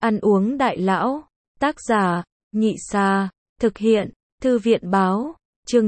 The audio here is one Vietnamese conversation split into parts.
Ăn uống đại lão. Tác giả, Nhị Sa. Thực hiện, Thư viện báo. Chương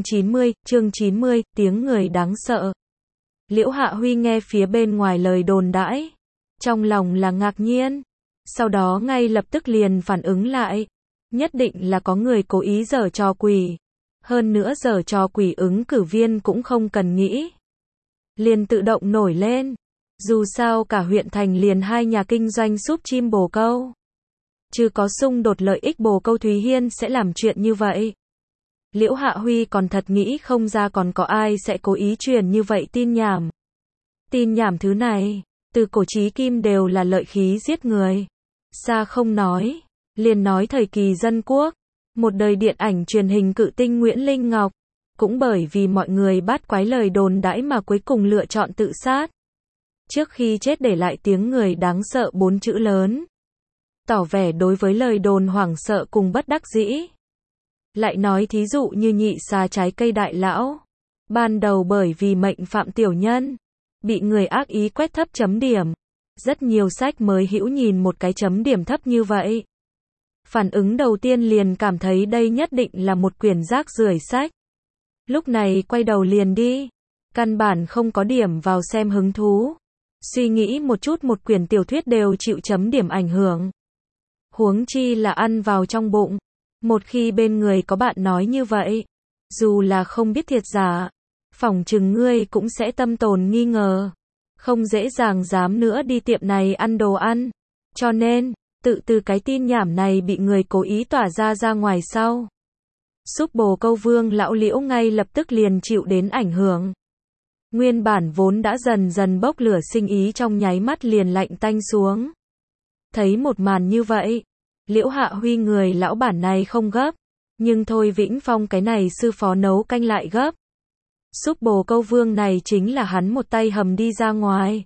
90, tiếng người đáng sợ. Liễu Hạ Huy nghe phía bên ngoài lời đồn đãi. Trong lòng là ngạc nhiên. Sau đó ngay lập tức liền phản ứng lại. Nhất định là có người cố ý giở trò quỷ. Hơn nữa giở trò quỷ ứng cử viên cũng không cần nghĩ. Liền tự động nổi lên. Dù sao cả huyện thành liền 2 nhà kinh doanh súp chim bồ câu. Chứ có xung đột lợi ích bồ câu Thúy Hiên sẽ làm chuyện như vậy. Liễu Hạ Huy còn thật nghĩ không ra còn có ai sẽ cố ý truyền như vậy tin nhảm. Tin nhảm thứ này, từ cổ chí kim đều là lợi khí giết người. Xa không nói, liền nói thời kỳ dân quốc, một đời điện ảnh truyền hình cự tinh Nguyễn Linh Ngọc, cũng bởi vì mọi người bát quái lời đồn đãi mà cuối cùng lựa chọn tự sát. Trước khi chết để lại tiếng người đáng sợ 4 chữ lớn. Tỏ vẻ đối với lời đồn hoảng sợ cùng bất đắc dĩ. Lại nói thí dụ như Nhị Sa trái cây đại lão. Ban đầu bởi vì mệnh phạm tiểu nhân, bị người ác ý quét thấp chấm điểm. Rất nhiều sách mới hữu nhìn một cái chấm điểm thấp như vậy. Phản ứng đầu tiên liền cảm thấy đây nhất định là một quyển rác rưởi sách. Lúc này quay đầu liền đi. Căn bản không có điểm vào xem hứng thú. Suy nghĩ một chút một quyển tiểu thuyết đều chịu chấm điểm ảnh hưởng. Huống chi là ăn vào trong bụng. Một khi bên người có bạn nói như vậy, dù là không biết thiệt giả, phỏng chừng ngươi cũng sẽ tâm tồn nghi ngờ. Không dễ dàng dám nữa đi tiệm này ăn đồ ăn. Cho nên, tự từ cái tin nhảm này bị người cố ý tỏa ra ngoài sau. Súp bồ câu Vương lão Liễu ngay lập tức liền chịu đến ảnh hưởng. Nguyên bản vốn đã dần dần bốc lửa sinh ý trong nháy mắt liền lạnh tanh xuống. Thấy một màn như vậy, Liễu Hạ Huy người lão bản này không gấp, nhưng Thôi Vĩnh Phong cái này sư phó nấu canh lại gấp. Súp bồ câu Vương này chính là hắn một tay hầm đi ra ngoài.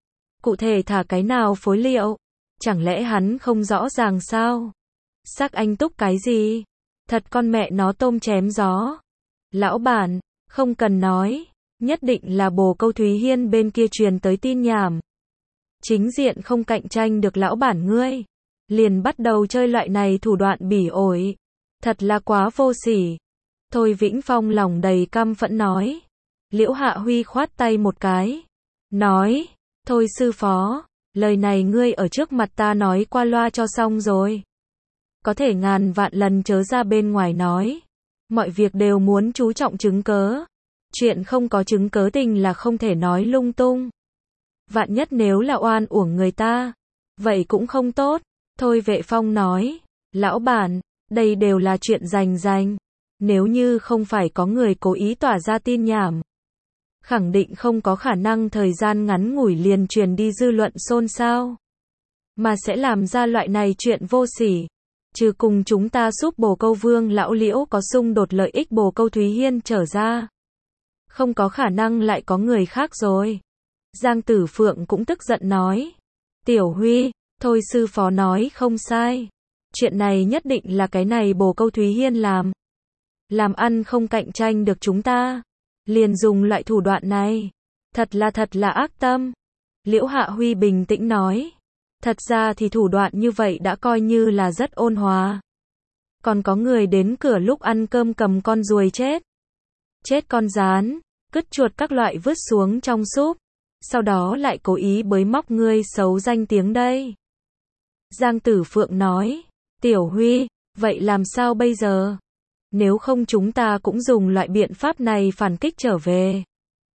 Cụ thể thả cái nào phối liệu, chẳng lẽ hắn không rõ ràng sao? Sắc anh túc cái gì? Thật con mẹ nó tôm chém gió. Lão bản, không cần nói, nhất định là bồ câu Thúy Hiên bên kia truyền tới tin nhảm. Chính diện không cạnh tranh được lão bản ngươi, liền bắt đầu chơi loại này thủ đoạn bỉ ổi. Thật là quá vô sỉ. Thôi Vĩnh Phong lòng đầy căm phẫn nói. Liễu Hạ Huy khoát tay một cái. Nói, thôi sư phó, lời này ngươi ở trước mặt ta nói qua loa cho xong rồi. Có thể ngàn vạn lần chớ ra bên ngoài nói. Mọi việc đều muốn chú trọng chứng cớ. Chuyện không có chứng cớ tình là không thể nói lung tung. Vạn nhất nếu là oan uổng người ta, vậy cũng không tốt. Thôi Vệ Phong nói, lão bản, đây đều là chuyện rành. Nếu như không phải có người cố ý tỏa ra tin nhảm, khẳng định không có khả năng thời gian ngắn ngủi liền truyền đi dư luận xôn xao. Mà sẽ làm ra loại này chuyện vô sỉ. Trừ cùng chúng ta súp bồ câu Vương lão Liễu có xung đột lợi ích bồ câu Thúy Hiên trở ra. Không có khả năng lại có người khác rồi. Giang Tử Phượng cũng tức giận nói. Tiểu Huy, thôi sư phó nói không sai. Chuyện này nhất định là cái này bồ câu Thúy Hiên làm. Làm ăn không cạnh tranh được chúng ta. Liền dùng loại thủ đoạn này. Thật là ác tâm. Liễu Hạ Huy bình tĩnh nói. Thật ra thì thủ đoạn như vậy đã coi như là rất ôn hòa. Còn có người đến cửa lúc ăn cơm cầm con ruồi chết. Chết con gián, cứt chuột các loại vứt xuống trong súp. Sau đó lại cố ý bới móc ngươi xấu danh tiếng đây. Giang Tử Phượng nói. Tiểu Huy, vậy làm sao bây giờ? Nếu không chúng ta cũng dùng loại biện pháp này phản kích trở về.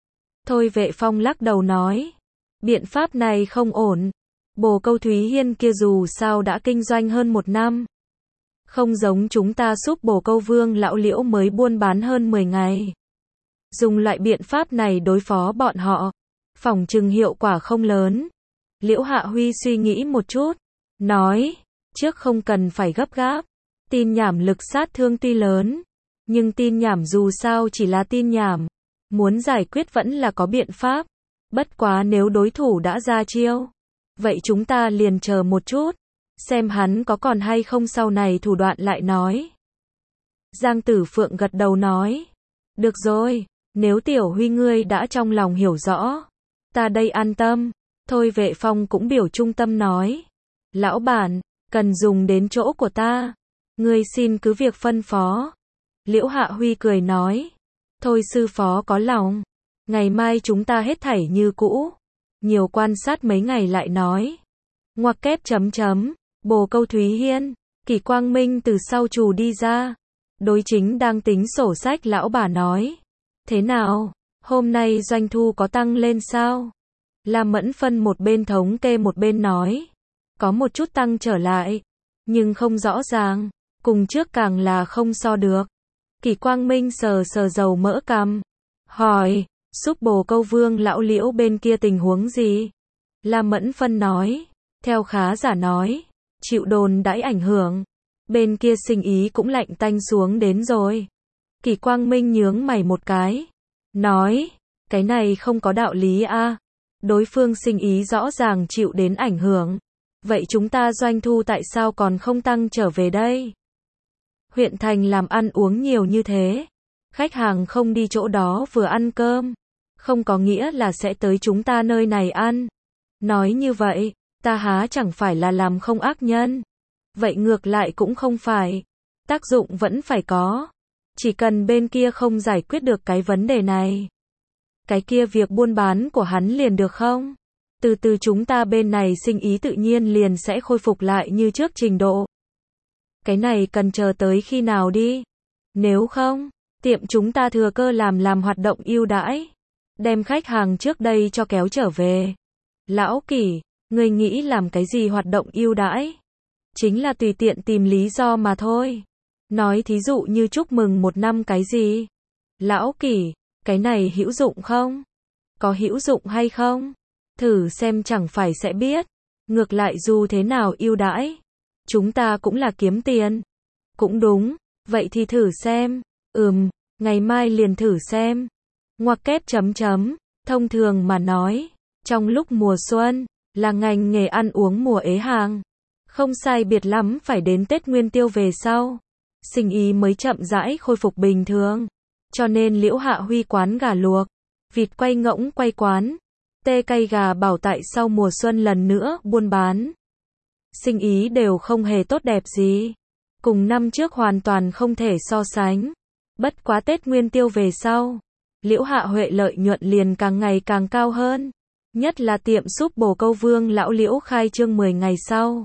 Thôi Vệ Phong lắc đầu nói. Biện pháp này không ổn. Bồ câu Thúy Hiên kia dù sao đã kinh doanh hơn 1 năm. Không giống chúng ta súp bồ câu Vương lão Liễu mới buôn bán hơn 10 ngày. Dùng loại biện pháp này đối phó bọn họ, phỏng chừng hiệu quả không lớn. Liễu Hạ Huy suy nghĩ một chút, nói, trước không cần phải gấp gáp. Tin nhảm lực sát thương tuy lớn, nhưng tin nhảm dù sao chỉ là tin nhảm. Muốn giải quyết vẫn là có biện pháp. Bất quá nếu đối thủ đã ra chiêu, vậy chúng ta liền chờ một chút, xem hắn có còn hay không sau này thủ đoạn lại nói. Giang Tử Phượng gật đầu nói. Được rồi, nếu Tiểu Huy ngươi đã trong lòng hiểu rõ, ta đây an tâm. Thôi Vệ Phong cũng biểu trung tâm nói. Lão bản, cần dùng đến chỗ của ta. Ngươi xin cứ việc phân phó. Liễu Hạ Huy cười nói. Thôi sư phó có lòng. Ngày mai chúng ta hết thảy như cũ. Nhiều quan sát mấy ngày lại nói. Ngoặc kép chấm chấm. Bồ Câu Thúy Hiên. Kỷ Quang Minh từ sau trù đi ra. Đối chính đang tính sổ sách lão bà nói. Thế nào? Hôm nay doanh thu có tăng lên sao? Lam Mẫn Phân một bên thống kê một bên nói. Có một chút tăng trở lại. Nhưng không rõ ràng. Cùng trước càng là không so được. Kỷ Quang Minh sờ sờ dầu mỡ cằm. Hỏi. Giúp Bồ Câu Vương lão Liễu bên kia tình huống gì? Lam Mẫn Phân nói. Theo khá giả nói. Chịu đồn đãi ảnh hưởng. Bên kia sinh ý cũng lạnh tanh xuống đến rồi. Kỷ Quang Minh nhướng mày một cái. Nói. Cái này không có đạo lý a. Đối phương sinh ý rõ ràng chịu đến ảnh hưởng. Vậy chúng ta doanh thu tại sao còn không tăng trở về đây? Huyện thành làm ăn uống nhiều như thế. Khách hàng không đi chỗ đó vừa ăn cơm. Không có nghĩa là sẽ tới chúng ta nơi này ăn. Nói như vậy, ta há chẳng phải là làm không ác nhân. Vậy ngược lại cũng không phải. Tác dụng vẫn phải có. Chỉ cần bên kia không giải quyết được cái vấn đề này. Cái kia việc buôn bán của hắn liền được không? Từ từ chúng ta bên này sinh ý tự nhiên liền sẽ khôi phục lại như trước trình độ. Cái này cần chờ tới khi nào đi? Nếu không, tiệm chúng ta thừa cơ làm hoạt động ưu đãi. Đem khách hàng trước đây cho kéo trở về. Lão Kỷ, ngươi nghĩ làm cái gì hoạt động ưu đãi? Chính là tùy tiện tìm lý do mà thôi. Nói thí dụ như chúc mừng một năm cái gì? Lão Kỷ, cái này hữu dụng không? Có hữu dụng hay không? Thử xem chẳng phải sẽ biết. Ngược lại dù thế nào ưu đãi, chúng ta cũng là kiếm tiền. Cũng đúng, vậy thì thử xem. Ngày mai liền thử xem. Ngoặc kép chấm chấm. Thông thường mà nói, trong lúc mùa xuân, là ngành nghề ăn uống mùa ế hàng. Không sai biệt lắm phải đến Tết Nguyên Tiêu về sau. Sinh ý mới chậm rãi khôi phục bình thường. Cho nên Liễu Hạ Huy quán gà luộc, vịt quay ngỗng quay quán, tê cay gà bảo tại sau mùa xuân lần nữa buôn bán. Sinh ý đều không hề tốt đẹp gì. Cùng năm trước hoàn toàn không thể so sánh. Bất quá Tết Nguyên Tiêu về sau, Liễu Hạ Huệ lợi nhuận liền càng ngày càng cao hơn. Nhất là tiệm súp Bồ Câu Vương lão Liễu khai trương 10 ngày sau.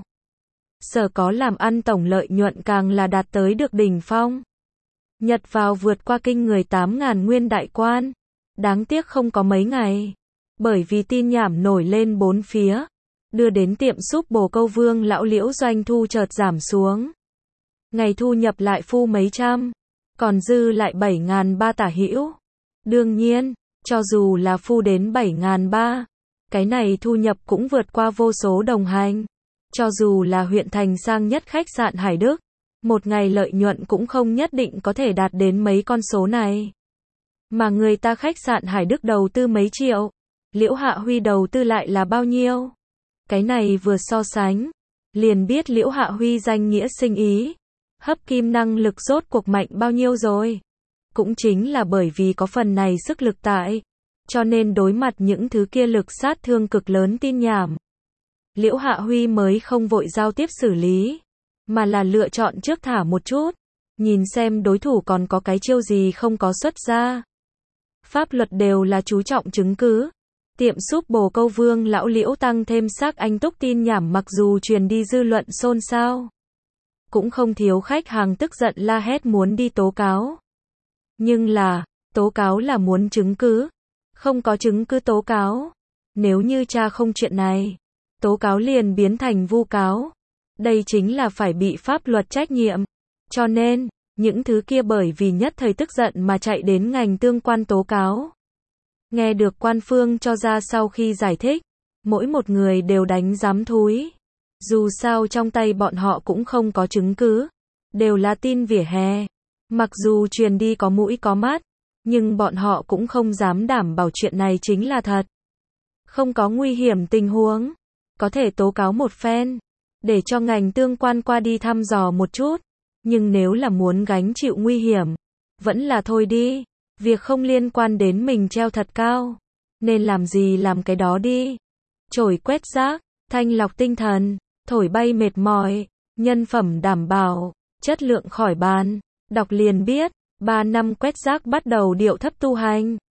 Sở có làm ăn tổng lợi nhuận càng là đạt tới được đỉnh phong. Nhật vào vượt qua kinh người 8.000 nguyên đại quan. Đáng tiếc không có mấy ngày. Bởi vì tin nhảm nổi lên bốn phía. Đưa đến tiệm súp Bồ Câu Vương lão Liễu doanh thu chợt giảm xuống. Ngày thu nhập lại phu mấy trăm. Còn dư lại 7.300 tả hữu. Đương nhiên, cho dù là phu đến 7.300, cái này thu nhập cũng vượt qua vô số đồng hành. Cho dù là huyện thành sang nhất khách sạn Hải Đức, một ngày lợi nhuận cũng không nhất định có thể đạt đến mấy con số này. Mà người ta khách sạn Hải Đức đầu tư mấy triệu, Liễu Hạ Huy đầu tư lại là bao nhiêu? Cái này vừa so sánh, liền biết Liễu Hạ Huy danh nghĩa sinh ý, hấp kim năng lực rốt cuộc mạnh bao nhiêu rồi. Cũng chính là bởi vì có phần này sức lực tại, cho nên đối mặt những thứ kia lực sát thương cực lớn tin nhảm, Liễu Hạ Huy mới không vội giao tiếp xử lý, mà là lựa chọn trước thả một chút, nhìn xem đối thủ còn có cái chiêu gì không có xuất ra. Pháp luật đều là chú trọng chứng cứ. Tiệm súp Bồ Câu Vương lão Liễu tăng thêm xác anh túc tin nhảm mặc dù truyền đi dư luận xôn xao. Cũng không thiếu khách hàng tức giận la hét muốn đi tố cáo. Nhưng là, tố cáo là muốn chứng cứ. Không có chứng cứ tố cáo. Nếu như tra không chuyện này, tố cáo liền biến thành vu cáo. Đây chính là phải bị pháp luật trách nhiệm. Cho nên, những thứ kia bởi vì nhất thời tức giận mà chạy đến ngành tương quan tố cáo. Nghe được quan phương cho ra sau khi giải thích, mỗi một người đều đánh giám thúi. Dù sao trong tay bọn họ cũng không có chứng cứ, đều là tin vỉa hè. Mặc dù truyền đi có mũi có mắt, nhưng bọn họ cũng không dám đảm bảo chuyện này chính là thật. Không có nguy hiểm tình huống, có thể tố cáo một phen, để cho ngành tương quan qua đi thăm dò một chút. Nhưng nếu là muốn gánh chịu nguy hiểm, vẫn là thôi đi. Việc không liên quan đến mình treo thật cao, nên làm gì làm cái đó đi. Chổi quét rác, thanh lọc tinh thần, thổi bay mệt mỏi. nhân phẩm đảm bảo, chất lượng khỏi bàn. Đọc liền biết, 3 năm quét rác bắt đầu điệu thấp tu hành.